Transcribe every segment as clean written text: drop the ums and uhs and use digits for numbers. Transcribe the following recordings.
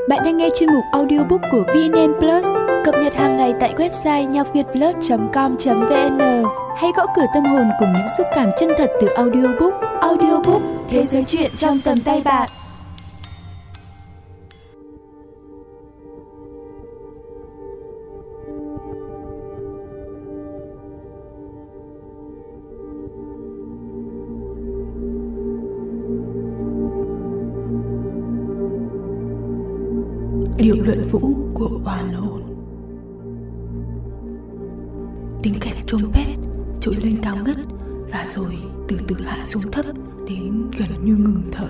Bạn đang nghe chuyên mục audiobook của VNN Plus, cập nhật hàng ngày tại website nhacvietplus.com.vn. Hãy gõ cửa tâm hồn cùng những xúc cảm chân thật từ audiobook. Audiobook, thế giới truyện trong tầm tay bạn. Điệu luận vũ của oan hồn. Tiếng kèn trompet trỗi lên cao ngất và rồi từ từ hạ xuống thấp đến gần như ngừng thở.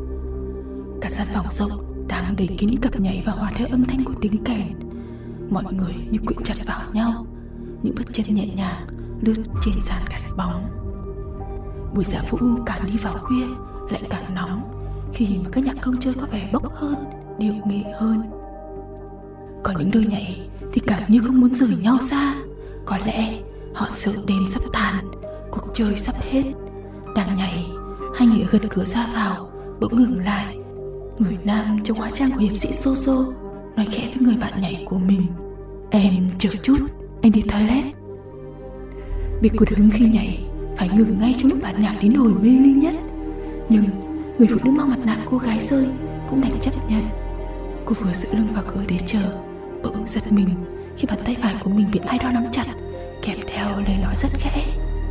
Cả gian phòng rộng đang đầy kín cặp nhảy và hòa theo âm thanh của tiếng kèn. Mọi người như quyện chặt vào nhau, những bước chân nhẹ nhàng lướt trên sàn gạch bóng. Buổi dạ vũ càng đi vào khuya lại càng nóng, khi mà các nhạc công chơi có vẻ bốc hơn, điệu nghệ hơn. Còn những đôi nhảy thì cảm như không muốn rời nhau xa. Có lẽ họ sợ đêm sắp tàn, cuộc chơi sắp hết. Đang nhảy, hai người ở gần cửa ra vào bỗng ngừng lại. Người nam trong hóa trang của hiệp sĩ Soso nói khẽ với người bạn nhảy của mình: "Em chờ chút, anh đi toilet." Bị cụt hứng khi nhảy phải ngừng ngay trong lúc bản nhạc đến hồi mê ly nhất. Nhưng người phụ nữ mang mặt nạ cô gái rơi cũng đành chấp nhận. Cô vừa dựa lưng vào cửa để chờ, bỗng giật mình khi bàn tay phải của mình bị ai đó nắm chặt, kèm theo lời nói rất khẽ: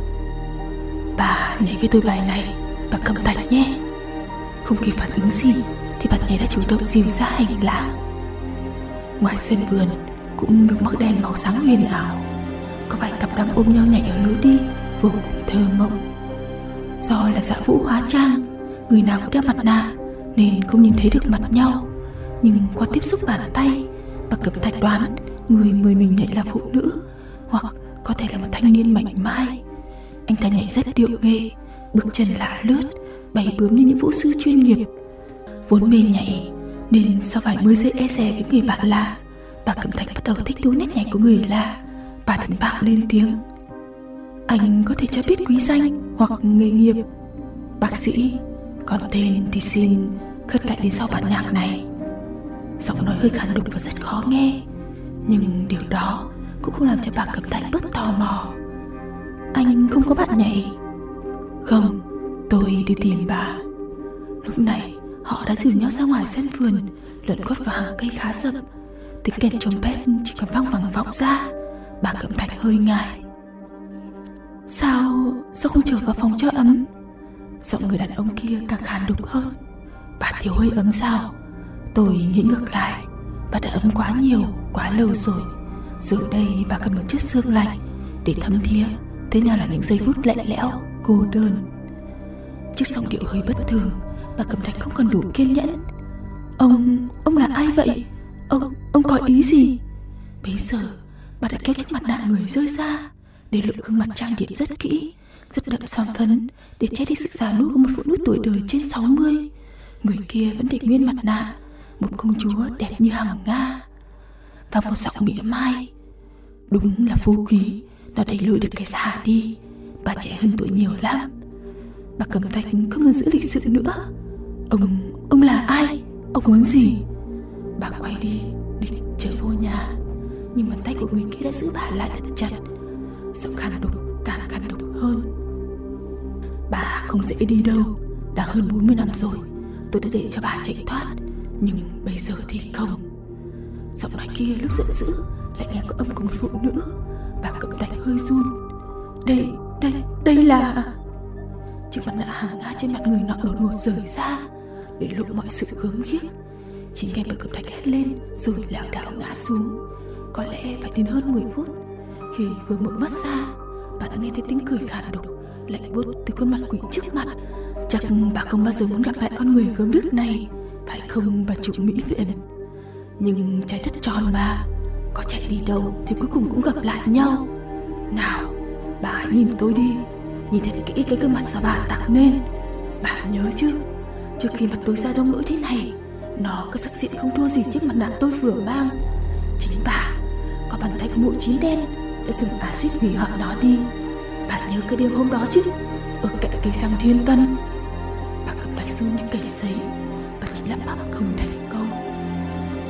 "Bà nhảy với tôi bài này, bà cầm tạch nhé." Không kịp phản ứng gì thì bạn nhảy đã chủ động dìu ra hành lang. Ngoài sân vườn cũng được mắc đèn màu sáng huyền ảo, có vài cặp đang ôm nhau nhảy ở lối đi vô cùng thơ mộng. Do là dạ vũ hóa trang, người nào cũng đeo mặt nạ nên không nhìn thấy được mặt nhau. Nhưng qua tiếp xúc bàn tay, bà Cẩm Thạch đoán người mời mình nhảy là phụ nữ, hoặc có thể là một thanh niên mảnh mai. Anh ta nhảy rất điệu nghệ, bước chân lạ lướt, bay bướm như những vũ sư chuyên nghiệp. Vốn mê nhảy nên sau vài mươi giây e dè với người bạn lạ, bà Cẩm Thạch bắt đầu thích thú nét nhảy của người lạ. Bà đứng bạo lên tiếng: "Anh có thể cho biết quý danh hoặc nghề nghiệp?" "Bác sĩ, còn tên thì xin khất lại đến sau bản nhạc này." Giọng nói hơi khàn đục và rất khó nghe, nhưng điều đó cũng không làm cho bà Cẩm Thạch bớt tò mò. "Anh không có bạn nhảy?" "Không, tôi đi tìm bà." Lúc này họ đã dìu nhau ra ngoài sân vườn, lẩn khuất vào hàng cây khá rậm. Tiếng kèn trompet chỉ còn vang vẳng vọng ra. Bà Cẩm Thạch hơi ngại: Sao không trở vào phòng cho ấm?" Giọng người đàn ông kia càng khàn đục hơn: "Bà thiếu hơi ấm sao? Tôi nghĩ ngược lại, bà đã ấm quá nhiều, quá lâu rồi. Giờ đây bà cần một chút sương lạnh để thấm thía, thế nào là những giây phút lạnh lẽo, cô đơn." Trước giọng điệu hơi bất thường, bà Cẩm Thạch không còn đủ kiên nhẫn: Ông là ai vậy? Ông có ý gì?" Bây giờ bà đã kéo chiếc mặt nạ người rơi ra, để lộ gương mặt trang điểm rất kỹ, rất đậm son phấn để che đi sự già nua của một phụ nữ tuổi đời trên 60. Người kia vẫn để nguyên mặt nạ, một công chúa đẹp như hằng Nga. Và một giọng mỉa mai: "Đúng là phú quý đã đẩy lùi được cái già đi. Bà trẻ hơn tuổi nhiều lắm." Bà Cẩm Thạch không ngừng giữ lịch sự nữa: Ông là ai? Ông muốn gì?" Bà quay đi định trở vô nhà, nhưng bàn tay của người kia đã giữ bà lại thật chặt. Giọng khàn đục càng khàn đục hơn: "Bà không dễ đi đâu. Đã hơn 40 năm rồi tôi đã để cho bà chạy thoát, nhưng bây giờ thì không." Giọng nói kia lúc giận dữ lại nghe có âm của một phụ nữ. Bà Cẩm Thạch hơi run: Đây là..." Chiếc mặt nạ hàng Nga trên mặt người nọ đột ngột rời ra, để lộ mọi sự gớm ghiếc. Chỉ nghe bà Cẩm Thạch hét lên rồi lảo đảo ngã xuống. Có lẽ phải đến hơn 10 phút. Khi vừa mở mắt ra, bà đã nghe thấy tiếng cười khàn đục, lạnh buốt từ khuôn mặt quỷ trước mặt. Chắc bà không bao giờ muốn gặp lại con người gớm ghiếc này, phải không bà chủ mỹ viện? Nhưng trái đất tròn mà, có chạy đi đâu thì cuối cùng cũng gặp lại nhau. Nào, bà hãy nhìn tôi đi, nhìn thật kỹ cái gương mặt do bà tạo nên. Bà nhớ chứ, trước khi mặt tôi ra đông nỗi thế này, nó có sắc diện không thua gì chiếc mặt nạ tôi vừa mang. Chính bà, có bàn tay của mụ chín đen, đã dùng axit hủy hoại nó đi. Bà nhớ cái đêm hôm đó chứ, ở cạnh cây xăng Thiên Tân. Bà Cẩm Thạch run như cầy giấy, bà chỉ lắp bắp không thành câu: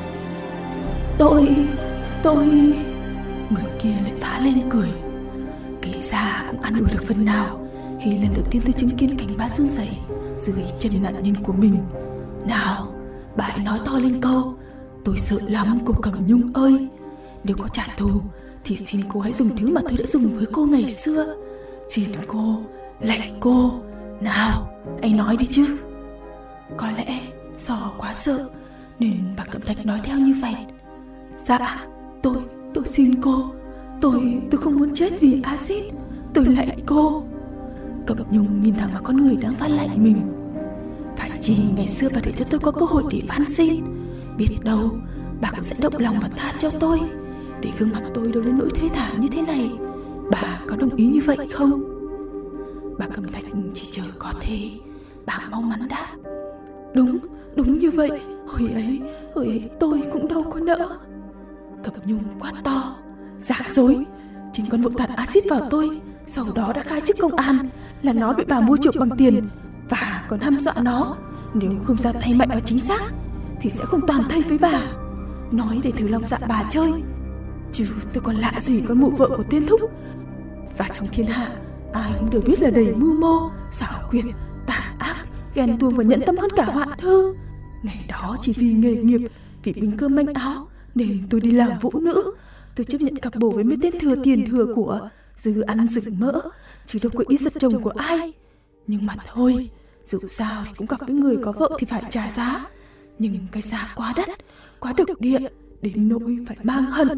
Tôi... Người kia lại phá lên cười. Kể ra cũng ăn ủi được phần nào khi lần đầu tiên tôi chứng kiến cảnh bá run rẩy dưới chân nạn nhân của mình. Nào, bà hãy nói to lên câu: tôi sợ lắm cô Cẩm Nhung ơi. Nếu có trả thù thì xin cô hãy dùng thứ mà tôi đã dùng với cô ngày xưa. Xin cô, lạy cô. Nào, anh nói đi chứ. Có lẽ do quá sợ nên bà Cẩm Thạch nói theo như vậy. Dạ, tôi xin cô. Tôi không muốn chết vì axit. Tôi lạy cô. Cẩm Nhung nhìn thẳng vào con người đang van lạy mình. Phải chỉ ngày xưa bà để cho tôi có cơ hội để van xin. Biết đâu bà cũng sẽ động lòng và tha cho tôi, để gương mặt tôi đâu đến nỗi thê thảm như thế này. Bà có đồng ý như vậy không? Bà Cẩm Thạch chỉ chờ có thế bà mong mắn đáp: Đúng như vậy. Hồi ấy tôi cũng đâu có nỡ. Cẩm Nhung quát to: Giả dối! Chính con vụng tạt axit vào tôi, sau đó đã khai trước công an là nó bị bà mua chuộc bằng tiền, và còn hăm dọa nó nếu không ra tay mạnh và chính xác thì sẽ không toàn thây với bà. Nói để thử lòng dạ bà chơi, chứ tôi còn lạ gì con mụ vợ của tên Thúc. Và trong thiên hạ ai cũng đều biết là đầy mưu mô, xảo quyệt, tàn ác, ghen tuông và nhẫn tâm hơn cả hoạn thư. Ngày đó chỉ vì nghề nghiệp, vì miếng cơm manh áo nên tôi đi làm vũ nữ. Tôi chấp nhận cặp bồ với mấy tên thừa tiền thừa của, dư ăn rừng mỡ, chứ đâu có ý giật chồng của ai. Nhưng mà thôi, dù sao thì cũng gặp với người có vợ thì phải trả giá. Nhưng cái giá quá đắt, quá độc địa, đến nỗi phải mang hận.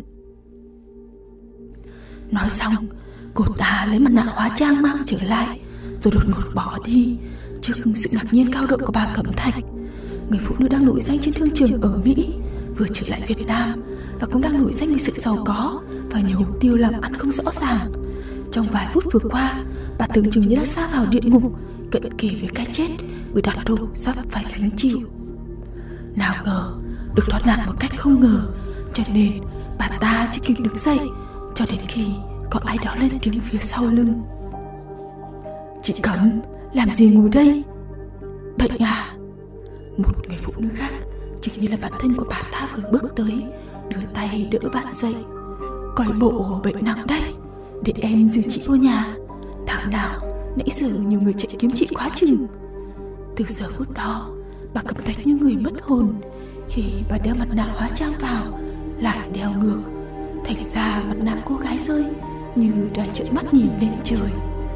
Nói xong, cô ta lấy mặt nạ hóa trang mang trở lại, rồi đột ngột bỏ đi trước sự ngạc nhiên cao độ của bà Cẩm Thạch. Người phụ nữ đang nổi danh trên thương trường ở Mỹ, vừa trở lại Việt Nam và cũng đang nổi danh vì sự giàu có và nhiều mục tiêu làm ăn không rõ ràng. Trong vài phút vừa qua, bà tưởng chừng như đã sa vào địa ngục, cận kề với cái chết bởi đàn đô sắp phải gánh chịu. Nào ngờ được thoát nạn một cách không ngờ, cho nên bà ta chưa kịp đứng dậy cho đến khi có ai đó lên tiếng phía sau lưng: Chị Cẩm, làm gì ngồi đây? Bệnh à? Một người phụ nữ khác, chừng như là bạn thân của bà ta vừa bước tới, đưa tay đỡ bạn dậy. Coi bộ bệnh nặng đấy, để em dìu chị vô nhà. Thảo nào nãy giờ nhiều người chạy kiếm chị quá chừng. Từ giờ phút đó, bà Cẩm Thạch như người mất hồn. Khi bà đeo mặt nạ hóa trang vào, lại đeo ngược, thành ra mặt nạ cô gái rơi như đang trợn mắt nhìn lên trời.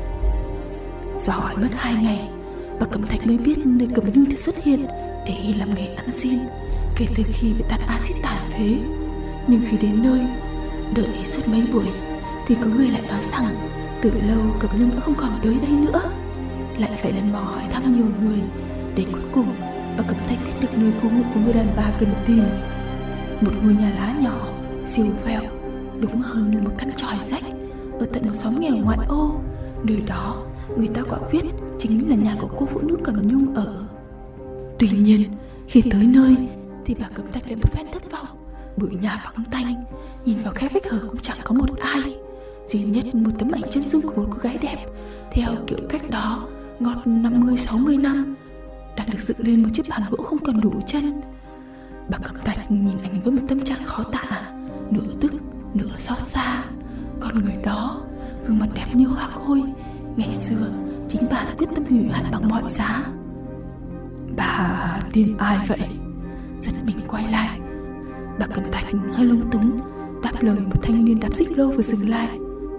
Rồi mất 2 ngày, bà Cẩm Thạch mới biết nơi Cẩm Nhung đã xuất hiện để làm nghề ăn xin kể từ khi bị tạt axit tàn phế. Nhưng khi đến nơi, đợi suốt mấy buổi thì có người lại nói rằng từ lâu Cẩm Nhung đã không còn tới đây nữa. Lại phải lần mò hỏi thăm nhiều người, để cuối cùng bà Cẩm Thạch biết được nơi cư ngụ của người đàn bà cần tìm. Một ngôi nhà lá nhỏ, siêu vẹo, đúng hơn là một căn chòi rách ở tận một xóm nghèo ngoại ô. Nơi đó người ta quả quyết chính là nhà của cô phụ nữ Cẩm Nhung ở. Tuy nhiên khi tới nơi thì bà Cẩm Thạch lại một phen thất vọng, bởi nhà vắng tanh, nhìn vào khe vách hở cũng chẳng có một ai. Duy nhất một tấm ảnh chân dung của một cô gái đẹp theo kiểu cách đó ngót 50-60 năm đang được dựng lên một chiếc bàn gỗ không còn đủ chân. Bà Cẩm Thạch nhìn ảnh với một tâm trạng khó tả, nửa tức nửa xót xa. Con người đó, gương mặt đẹp như hoa khôi, ngày xưa chính bà đã quyết tâm hủy hoại bằng mọi giá. Bà tìm ai vậy? Giật mình quay lại, bà Cẩm Thạch hơi lung túng đáp lời một thanh niên đạp xích lô vừa dừng lại: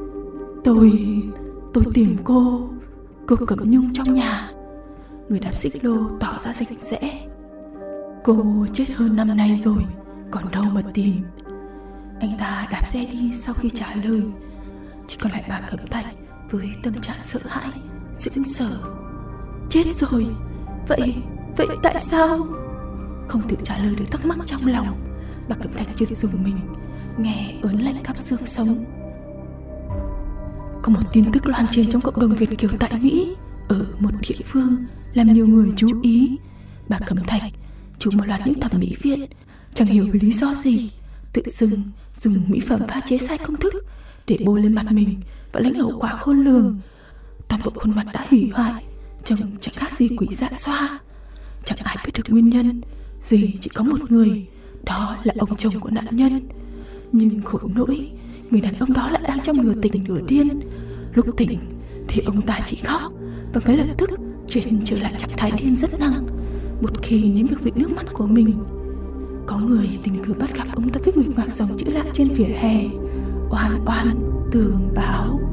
Tôi tìm cô Cẩm Nhung trong nhà. Người đạp xích lô tỏ ra sạch sẽ: Cô chết hơn 5 nay rồi, còn đâu mà tìm. Anh ta đạp xe đi sau khi trả lời. Chỉ còn lại bà Cẩm Thạch với tâm trạng sợ hãi, sững sờ. Chết rồi? Vậy tại sao? Không tự trả lời được thắc mắc trong lòng, bà Cẩm Thạch chợt dùng mình, nghe ớn lạnh khắp xương sống. Có một tin tức loan truyền trong cộng đồng Việt kiều tại Mỹ, ở một địa phương làm nhiều người chú ý. Bà Cẩm Thạch chủ một loạt những thẩm mỹ viện, chẳng hiểu vì lý do gì tự dưng dùng mỹ phẩm pha chế sai công thức để bôi lên mặt mình và lãnh hậu quả khôn lường. Toàn bộ khuôn mặt đã hủy hoại, trông chẳng khác gì quỷ dạ xoa. Chẳng ai biết được nguyên nhân, duy chỉ có một người, Đó là ông chồng của nạn nhân. Nhưng khổ nỗi, người đàn ông đó lại đang trong nửa tỉnh nửa điên. Lúc tỉnh thì ông ta chỉ khóc và ngay lập tức chuyển trở lại trạng thái điên rất nặng một khi nếm được vị nước mắt của mình. Có người tình cờ bắt gặp ông ta viết nguệch ngoạc dòng chữ lạ trên vỉa hè: oan oan tường báo.